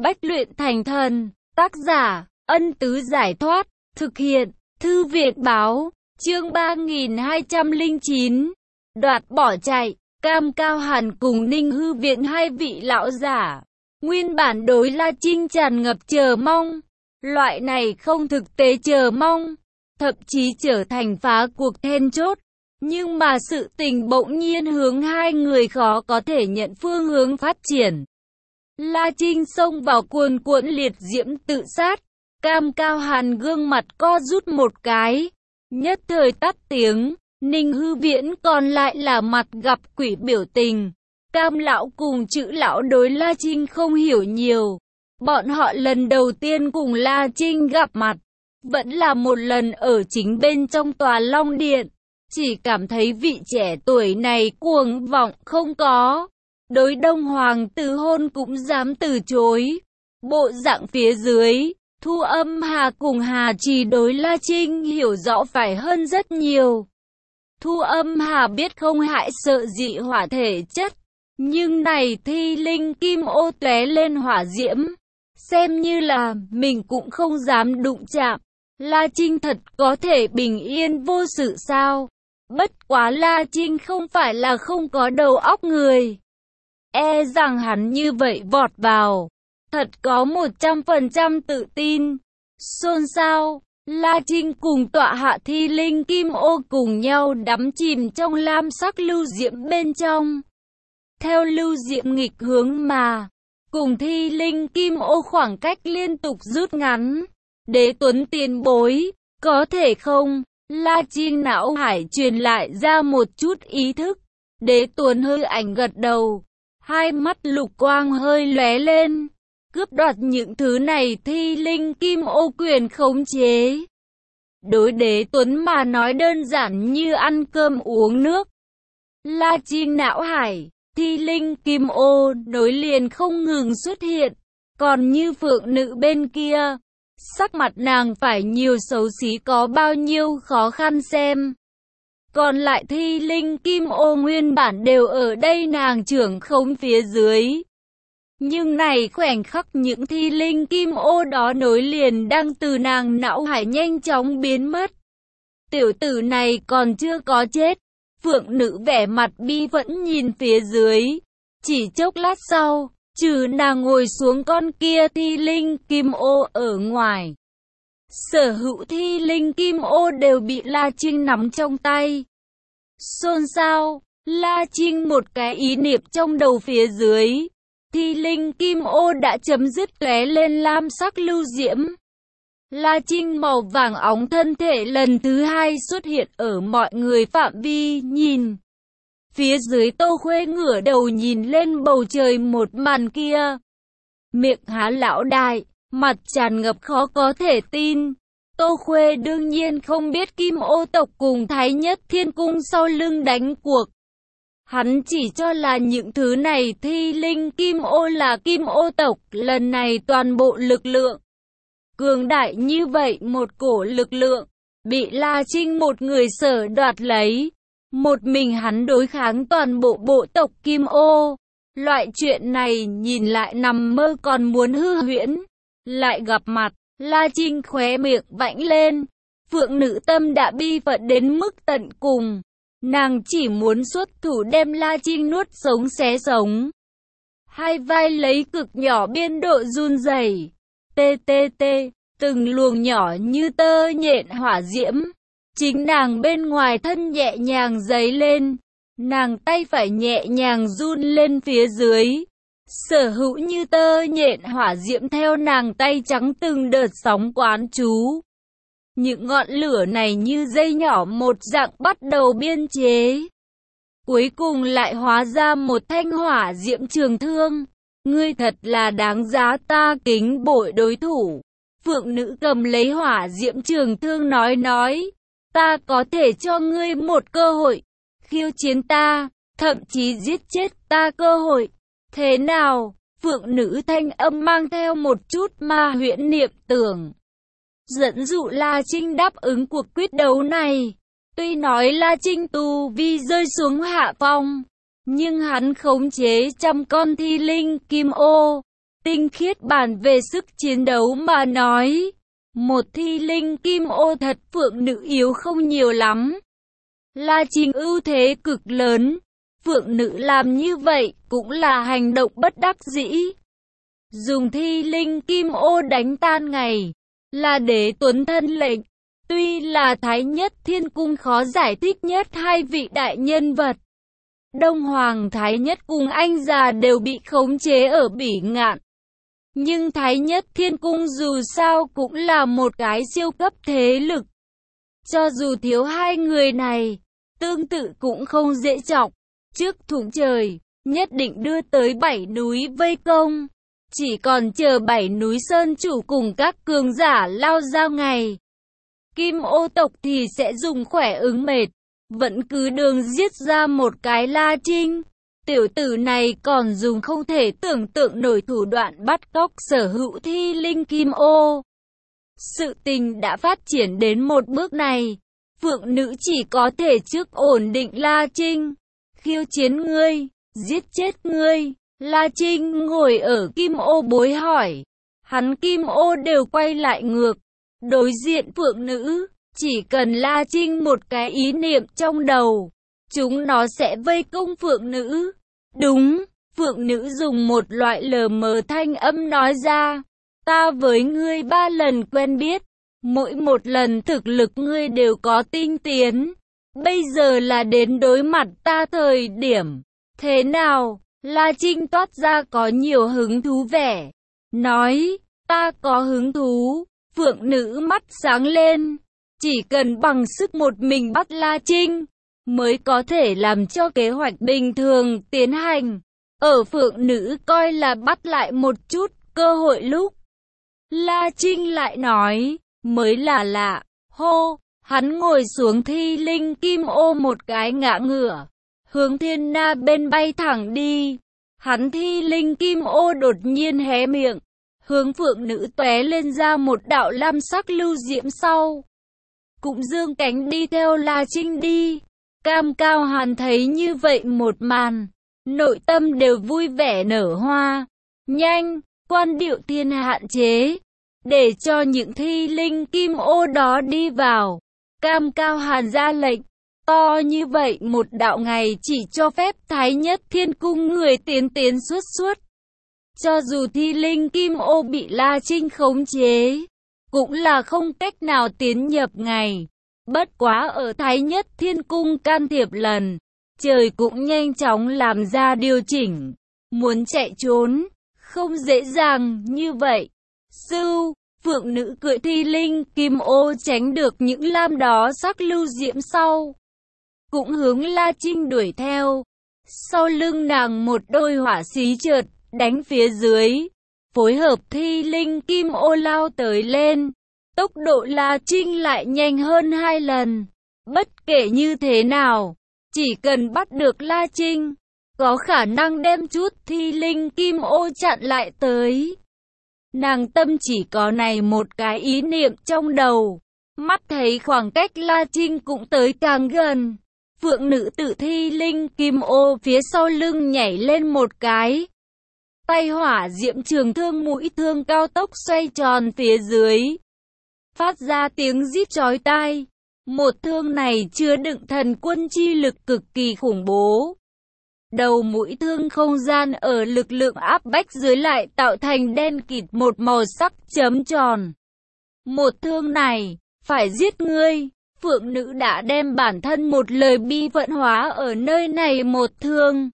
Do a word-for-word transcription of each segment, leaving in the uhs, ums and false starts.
Bách luyện thành thần. Tác giả, Ân Tứ Giải Thoát. Thực hiện, Thư Việt Báo. Chương ba nghìn hai trăm lẻ chín. Đoạt bỏ chạy. Cam Cao Hàn cùng Ninh Hư Viện hai vị lão giả. Nguyên bản đối La Trinh tràn ngập chờ mong. Loại này không thực tế chờ mong, thậm chí trở thành phá cuộc then chốt. Nhưng mà sự tình bỗng nhiên hướng hai người khó có thể nhận phương hướng phát triển. La Trinh xông vào cuồn cuộn liệt diễm tự sát. Cam Cao Hàn gương mặt co rút một cái, nhất thời tắt tiếng. Ninh Hư Viễn còn lại là mặt gặp quỷ biểu tình. Cam lão cùng Chữ lão đối La Trinh không hiểu nhiều. Bọn họ lần đầu tiên cùng La Trinh gặp mặt, vẫn là một lần ở chính bên trong tòa Long Điện. Chỉ cảm thấy vị trẻ tuổi này cuồng vọng không có. Đối Đông Hoàng từ hôn cũng dám từ chối. Bộ dạng phía dưới, Thu Âm Hà cùng Hà Trì đối La Trinh hiểu rõ phải hơn rất nhiều. Thu Âm Hà biết không hại sợ dị hỏa thể chất, nhưng này thi linh kim ô tóe lên hỏa diễm, xem như là mình cũng không dám đụng chạm. La Trinh thật có thể bình yên vô sự sao? Bất quá La Trinh không phải là không có đầu óc người. E rằng hắn như vậy vọt vào, thật có một trăm phần trăm tự tin. Xôn xao, La Trinh cùng tọa hạ thi linh kim ô cùng nhau đắm chìm trong lam sắc lưu diễm bên trong. Theo lưu diễm nghịch hướng mà, cùng thi linh kim ô khoảng cách liên tục rút ngắn. Đế Tuấn tiền bối, có thể không? La Trinh não hải truyền lại ra một chút ý thức. Đế Tuấn hơi ảnh gật đầu, hai mắt lục quang hơi lóe lên. Cướp đoạt những thứ này thi linh kim ô quyền khống chế. Đối Đế Tuấn mà nói đơn giản như ăn cơm uống nước. La Trinh não hải, thi linh kim ô nối liền không ngừng xuất hiện. Còn như phượng nữ bên kia, sắc mặt nàng phải nhiều xấu xí có bao nhiêu khó khăn xem. Còn lại thi linh kim ô nguyên bản đều ở đây nàng trưởng khống phía dưới. Nhưng này khoảnh khắc những thi linh kim ô đó nối liền đang từ nàng não hải nhanh chóng biến mất. Tiểu tử này còn chưa có chết. Phượng nữ vẻ mặt bi vẫn nhìn phía dưới. Chỉ chốc lát sau, trừ nàng ngồi xuống con kia thi linh kim ô ở ngoài, sở hữu thi linh kim ô đều bị La Trinh nắm trong tay. Xôn xao, La Trinh một cái ý niệm trong đầu phía dưới, thi linh kim ô đã chấm dứt tóe lên lam sắc lưu diễm. La Trinh màu vàng óng thân thể lần thứ hai xuất hiện ở mọi người phạm vi nhìn. Phía dưới Tô Khuê ngửa đầu nhìn lên bầu trời một màn kia. Miệng há lão đại, mặt tràn ngập khó có thể tin. Tô Khuê đương nhiên không biết Kim Ô tộc cùng Thái Nhất Thiên Cung sau lưng đánh cuộc. Hắn chỉ cho là những thứ này thi linh Kim Ô là Kim Ô tộc, lần này toàn bộ lực lượng cường đại như vậy, một cổ lực lượng bị La Trinh một người sở đoạt lấy. Một mình hắn đối kháng toàn bộ bộ tộc Kim Ô. Loại chuyện này nhìn lại nằm mơ còn muốn hư huyễn. Lại gặp mặt, La Trinh khóe miệng vảnh lên. Phượng nữ tâm đã bi phận đến mức tận cùng. Nàng chỉ muốn xuất thủ đem La Trinh nuốt sống xé sống. Hai vai lấy cực nhỏ biên độ run rẩy. Tê tê tê, từng luồng nhỏ như tơ nhện hỏa diễm. Chính nàng bên ngoài thân nhẹ nhàng dấy lên. Nàng tay phải nhẹ nhàng run lên phía dưới. Sở hữu như tơ nhện hỏa diễm theo nàng tay trắng từng đợt sóng quán chú. Những ngọn lửa này như dây nhỏ một dạng bắt đầu biên chế. Cuối cùng lại hóa ra một thanh hỏa diễm trường thương. Ngươi thật là đáng giá ta kính bội đối thủ. Phượng nữ cầm lấy hỏa diễm trường thương nói nói. Ta có thể cho ngươi một cơ hội, khiêu chiến ta, thậm chí giết chết ta cơ hội. Thế nào? Phượng nữ thanh âm mang theo một chút ma huyễn niệm tưởng. Dẫn dụ La Trinh đáp ứng cuộc quyết đấu này. Tuy nói La Trinh tu vi rơi xuống hạ phong, nhưng hắn khống chế trăm con thi linh kim ô. Tinh khiết bàn về sức chiến đấu mà nói, một thi linh kim ô thật phượng nữ yếu không nhiều lắm. La Trinh ưu thế cực lớn, phượng nữ làm như vậy cũng là hành động bất đắc dĩ. Dùng thi linh kim ô đánh tan ngày, là đế tuấn thân lệnh. Tuy là Thái Nhất Thiên Cung khó giải thích nhất hai vị đại nhân vật, Đông Hoàng Thái Nhất cùng anh già đều bị khống chế ở Bỉ Ngạn. Nhưng Thái Nhất Thiên Cung dù sao cũng là một cái siêu cấp thế lực. Cho dù thiếu hai người này, tương tự cũng không dễ chọc. Trước thủng trời, nhất định đưa tới bảy núi vây công. Chỉ còn chờ bảy núi sơn chủ cùng các cường giả lao giao ngày. Kim ô tộc thì sẽ dùng khỏe ứng mệt, vẫn cứ đường giết ra một cái La Trinh. Tiểu tử này còn dùng không thể tưởng tượng nổi thủ đoạn bắt cóc sở hữu thi linh kim ô. Sự tình đã phát triển đến một bước này, phượng nữ chỉ có thể trước ổn định La Trinh, khiêu chiến ngươi, giết chết ngươi. La Trinh ngồi ở kim ô bối hỏi, hắn kim ô đều quay lại ngược, đối diện phượng nữ, chỉ cần La Trinh một cái ý niệm trong đầu, chúng nó sẽ vây công phượng nữ. Đúng, phượng nữ dùng một loại lờ mờ thanh âm nói ra, ta với ngươi ba lần quen biết, mỗi một lần thực lực ngươi đều có tinh tiến, bây giờ là đến đối mặt ta thời điểm, thế nào? La Trinh toát ra có nhiều hứng thú vẻ, nói, ta có hứng thú. Phượng nữ mắt sáng lên, chỉ cần bằng sức một mình bắt La Trinh, mới có thể làm cho kế hoạch bình thường tiến hành. Ở phượng nữ coi là bắt lại một chút cơ hội lúc. La Trinh lại nói, mới là lạ, hô, hắn ngồi xuống thi linh kim ô một cái ngã ngửa, hướng thiên na bên bay thẳng đi. Hắn thi linh kim ô đột nhiên hé miệng, hướng phượng nữ tóe lên ra một đạo lam sắc lưu diễm sau. Cũng dương cánh đi theo La Trinh đi. Cam Cao Hàn thấy như vậy một màn, nội tâm đều vui vẻ nở hoa. Nhanh, quan điệu thiên hạn chế, để cho những thi linh kim ô đó đi vào. Cam Cao Hàn ra lệnh, to như vậy một đạo ngày chỉ cho phép Thái Nhất Thiên Cung người tiến tiến suốt suốt. Cho dù thi linh kim ô bị La Trinh khống chế, cũng là không cách nào tiến nhập ngày. Bất quá ở Thái Nhất Thiên Cung can thiệp lần, trời cũng nhanh chóng làm ra điều chỉnh. Muốn chạy trốn, không dễ dàng như vậy. Sưu, phượng nữ cưỡi thi linh kim ô tránh được những lam đó sắc lưu diễm sau. Cũng hướng La Trinh đuổi theo. Sau lưng nàng một đôi hỏa xí chợt đánh phía dưới, phối hợp thi linh kim ô lao tới lên. Tốc độ La Trinh lại nhanh hơn hai lần. Bất kể như thế nào, chỉ cần bắt được La Trinh, có khả năng đem chút thi linh kim ô chặn lại tới. Nàng tâm chỉ có này một cái ý niệm trong đầu. Mắt thấy khoảng cách La Trinh cũng tới càng gần. Phượng nữ tự thi linh kim ô phía sau lưng nhảy lên một cái. Tay hỏa diễm trường thương mũi thương cao tốc xoay tròn phía dưới, phát ra tiếng rít chói tai. Một thương này chứa đựng thần quân chi lực cực kỳ khủng bố. Đầu mũi thương không gian ở lực lượng áp bách dưới lại tạo thành đen kịt một màu sắc chấm tròn. Một thương này, phải giết ngươi. Phượng nữ đã đem bản thân một lời bi vận hóa ở nơi này một thương.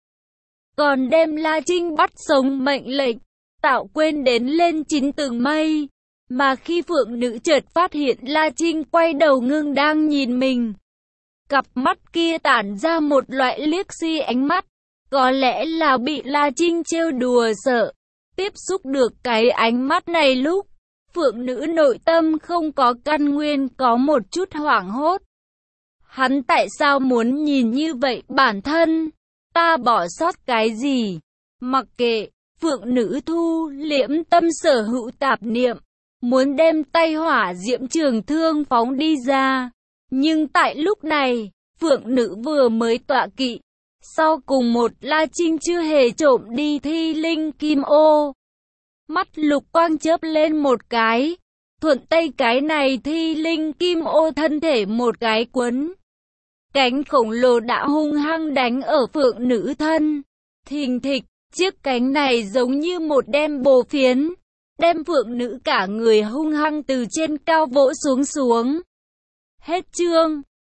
Còn đem La Trinh bắt sống mệnh lệnh, tạo quên đến lên chín tầng mây. Mà khi phượng nữ chợt phát hiện La Trinh quay đầu ngưng đang nhìn mình, cặp mắt kia tản ra một loại liếc si ánh mắt, có lẽ là bị La Trinh trêu đùa sợ. Tiếp xúc được cái ánh mắt này lúc, phượng nữ nội tâm không có căn nguyên có một chút hoảng hốt. Hắn tại sao muốn nhìn như vậy bản thân? Ta bỏ sót cái gì? Mặc kệ, phượng nữ thu liễm tâm sở hữu tạp niệm, muốn đem tay hỏa diễm trường thương phóng đi ra. Nhưng tại lúc này, phượng nữ vừa mới tọa kỵ, sau cùng một La Trinh chưa hề trộm đi thi linh kim ô. Mắt Lục Quang chớp lên một cái. Thuận tay cái này thi linh kim ô thân thể một cái quấn. Cánh khổng lồ đã hung hăng đánh ở phượng nữ thân. Thình thịch, chiếc cánh này giống như một đem bồ phiến. Đem phượng nữ cả người hung hăng từ trên cao vỗ xuống xuống. Hết chương.